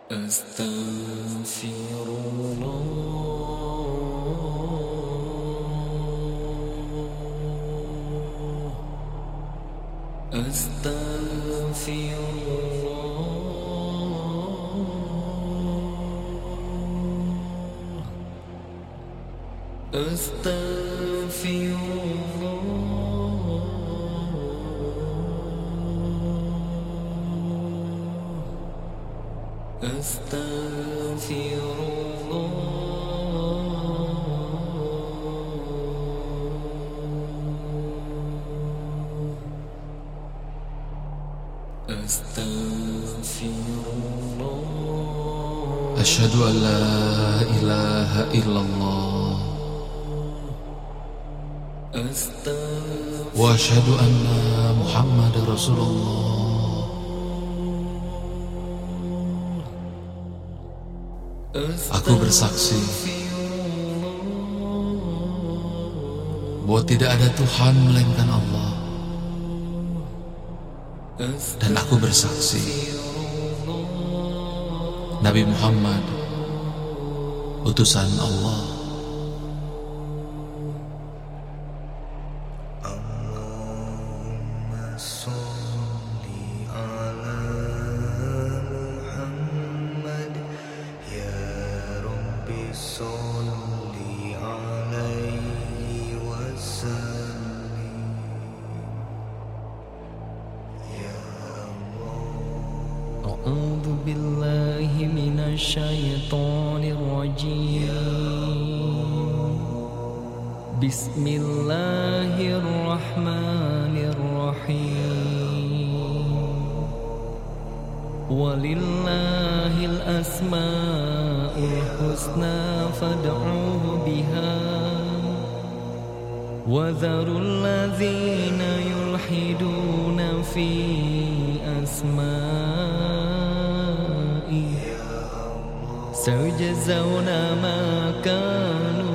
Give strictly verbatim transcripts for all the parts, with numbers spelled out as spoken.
أستغفر الله أستغفر الله أستغفر الله أستغفر أشهد أن لا إله إلا الله وأشهد أن محمد رسول الله. Aku bersaksi bahwa tidak ada Tuhan melainkan Allah, dan aku bersaksi Nabi Muhammad utusan Allah. Allahumma sholli ala Muhammad ya Rabbi sholli alaihi wasallim ya Allah. A'udzu billahi minasy syaithanir rajim. Bismillahirrahmanirrahim. Walillahil asmaul husna fad'uhu biha wa dharul ladzina yulhiduna fi asma'i sayujzauna ma kanu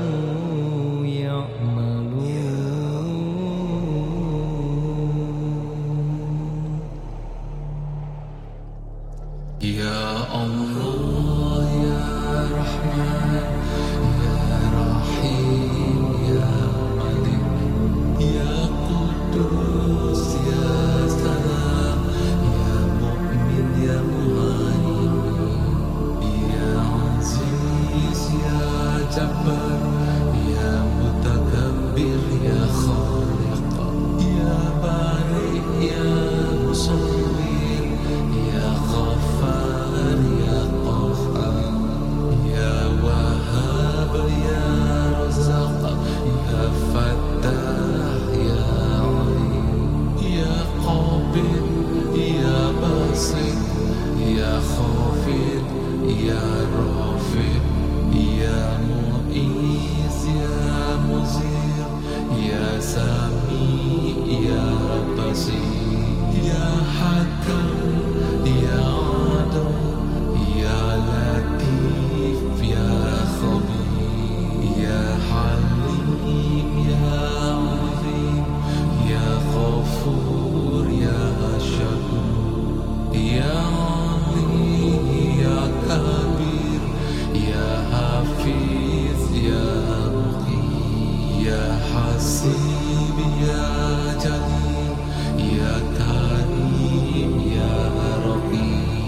Ya Allah, Ya Rahman, Ya Rahim, Ya Malik, Ya Qudus, Ya Salam, Ya Mu'min, Ya Muhaimin, Ya Aziz, Ya Jabbar, Ya Mutakabbir, Ya Khaliq, Ya Bari, Ya Musawwir, Ya Ghaffar, Ya Qahhar, Ya Wahhab, Ya Razzaq, Ya Fattah, Ya Alim, Ya Qabid, Ya Basit, Ya Khafid, Ya Rafid, Ya Mu'izz, Ya Muzir, Ya Sami, Ya Basir, Ya Hakam, Ya Adil, Ya Latif, Ya Khabir, Ya Halim, Ya Azim, Ya Ghafur, Ya Shakur, Ya Ali, Ya Kabir, Ya Hafiz, Ya Muqim, Ya Hasib, Ya Jalil, Ya Karim, Ya Rahim.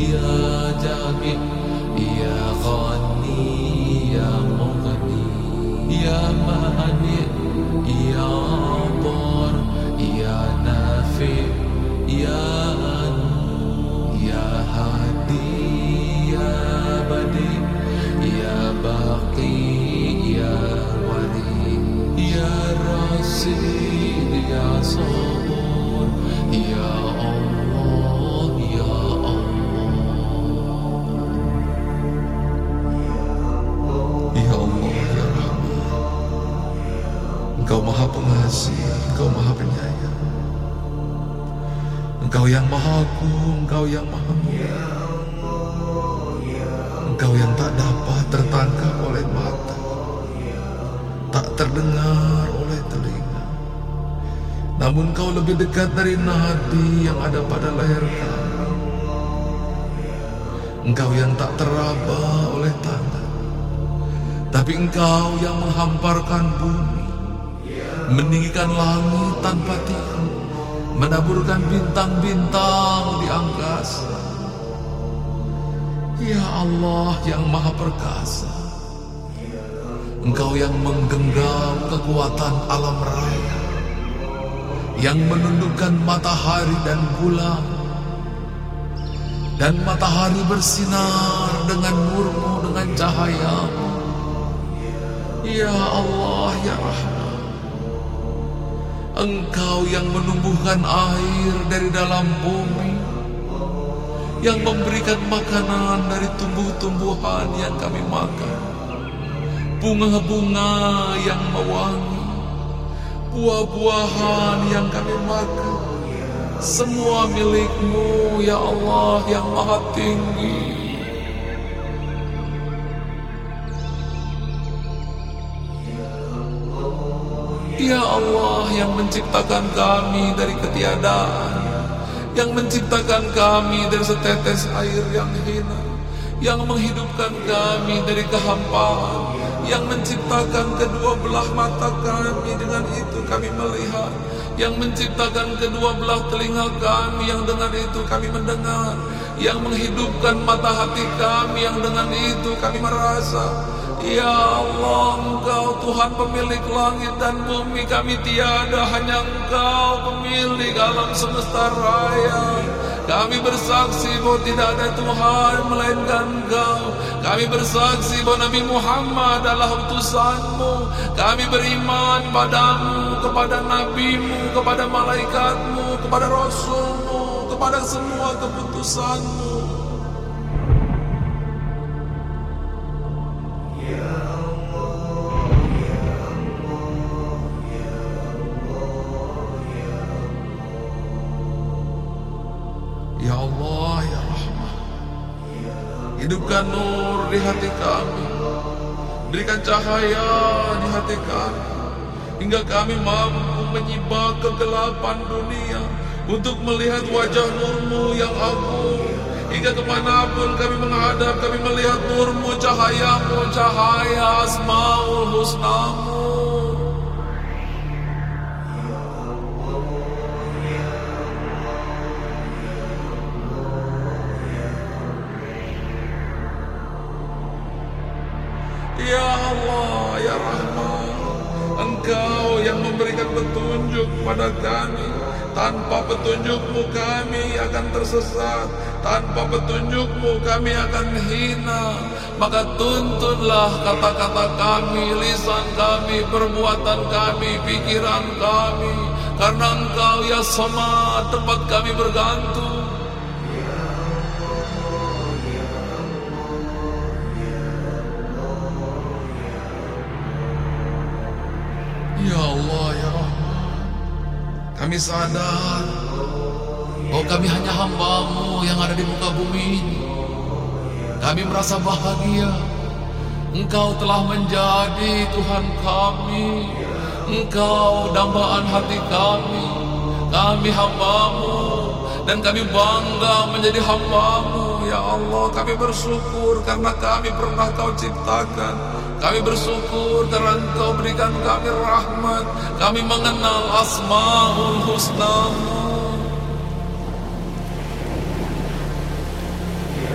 Ya Jami, Ya Ghani, Ya Mughni, Ya Mani, Ya Bar, Ya Nafi, Ya Anu, Ya Hadi, Ya Badi, Ya Baqi, Ya Wali, Ya Rasid, Ya Sabur, Ya Allah, Ya Allah. Ya Allah, Ya Rahman, Engkau Maha Pengasih, Engkau Maha Penyayang, Engkau yang Maha Agung, Engkau yang Maha Mulia, Engkau yang tak dapat tertangkap oleh mata, tak terdengar oleh telinga, namun Engkau lebih dekat dari nadi yang ada pada leher kami. Engkau yang tak teraba oleh tangan, tapi Engkau yang menghamparkan bumi, meninggikan langit tanpa tiang, menaburkan bintang-bintang di angkasa. Ya Allah yang Maha Perkasa, Engkau yang menggenggam kekuatan alam raya, yang menundukkan matahari dan bulan, dan matahari bersinar dengan nurmu, dengan cahayamu. Ya Allah, Ya Rahman, Engkau yang menumbuhkan air dari dalam bumi, yang memberikan makanan dari tumbuh-tumbuhan yang kami makan, bunga-bunga yang mewangi, buah-buahan yang kami makan, semua milik-Mu, Ya Allah yang Maha Tinggi. Ya Allah yang menciptakan kami dari ketiadaan, yang menciptakan kami dari setetes air yang hina, yang menghidupkan kami dari kehampaan, yang menciptakan kedua belah mata kami, dengan itu kami melihat, yang menciptakan kedua belah telinga kami, yang dengan itu kami mendengar, yang menghidupkan mata hati kami, yang dengan itu kami merasa. Ya Allah, Engkau Tuhan pemilik langit dan bumi, kami tiada, hanya Engkau pemilik alam semesta raya. Kami bersaksi bahwa tidak ada Tuhan melainkan Engkau. Kami bersaksi bahwa Nabi Muhammad adalah utusan-Mu. Kami beriman padamu, kepada Nabi-Mu, kepada malaikat-Mu, kepada Rasul-Mu, kepada semua keputusan-Mu. Ya Allah, Ya Rahman, hidupkan nur di hati kami, berikan cahaya di hati kami, hingga kami mampu menyibak kegelapan dunia untuk melihat wajah nur-Mu yang agung. Hingga kemanapun kami menghadap, kami melihat nur-Mu, cahaya-Mu, cahaya Asmaul Husna-Mu. Ya Allah, Ya Rahman, Engkau yang memberikan petunjuk pada kami. Tanpa petunjuk-Mu kami akan tersesat, tanpa petunjuk-Mu kami akan hina. Maka tuntunlah kata-kata kami, lisan kami, perbuatan kami, pikiran kami, karena Engkau Ya Samad tempat kami bergantung. Ya Allah, Ya Rahman, kami sadar bahwa kami hanya hamba-Mu yang ada di muka bumi ini. Kami merasa bahagia Engkau telah menjadi Tuhan kami, Engkau dambaan hati kami. Kami hamba-Mu dan kami bangga menjadi hamba-Mu. Ya Allah, kami bersyukur karena kami pernah Kau ciptakan. Kami bersyukur karena Engkau berikan kami rahmat. Kami mengenal Asmaul Husna-Mu.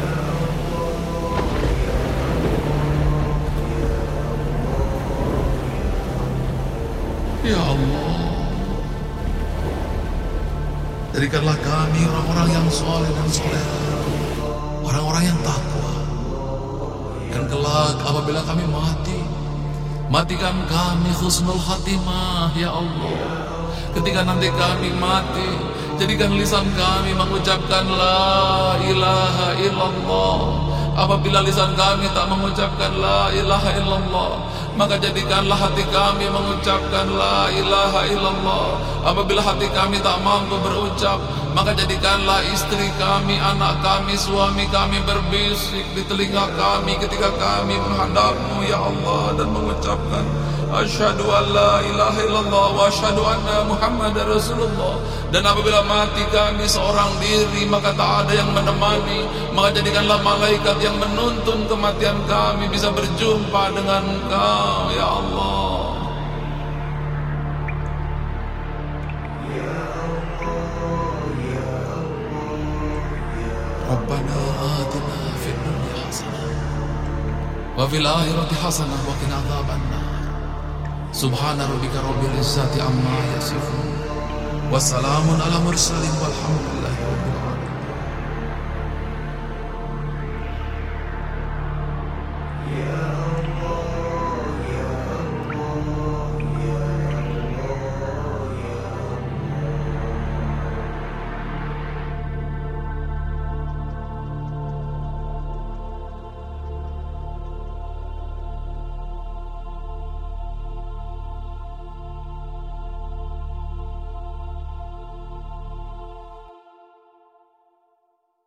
Jadikanlah kami orang-orang yang soleh dan soleha, orang-orang yang takwa. Dan kelak apabila kami mati, matikan kami husnul khatimah ya Allah. Ketika nanti kami mati, jadikan lisan kami mengucapkan la ilaha illallah. Apabila lisan kami tak mengucapkan la ilaha illallah, maka jadikanlah hati kami mengucapkan la ilaha illallah. Apabila hati kami tak mampu berucap, maka jadikanlah istri kami, anak kami, suami kami berbisik di telinga kami ketika kami menghadap-Mu ya Allah dan mengucapkan asyhadu an la ilaha illallah wa asyhadu anna Muhammadar Rasulullah. Dan apabila mati kami seorang diri, maka tak ada yang menemani, maka jadikanlah malaikat yang menuntun kematian kami bisa berjumpa dengan Engkau ya Allah. Rabbana atina fid dunya hasanah wa fil akhirati hasanah wa qina adzabannar. Subhana rabbika rabbil izzati amma yasifun, wassalamun ala mursalin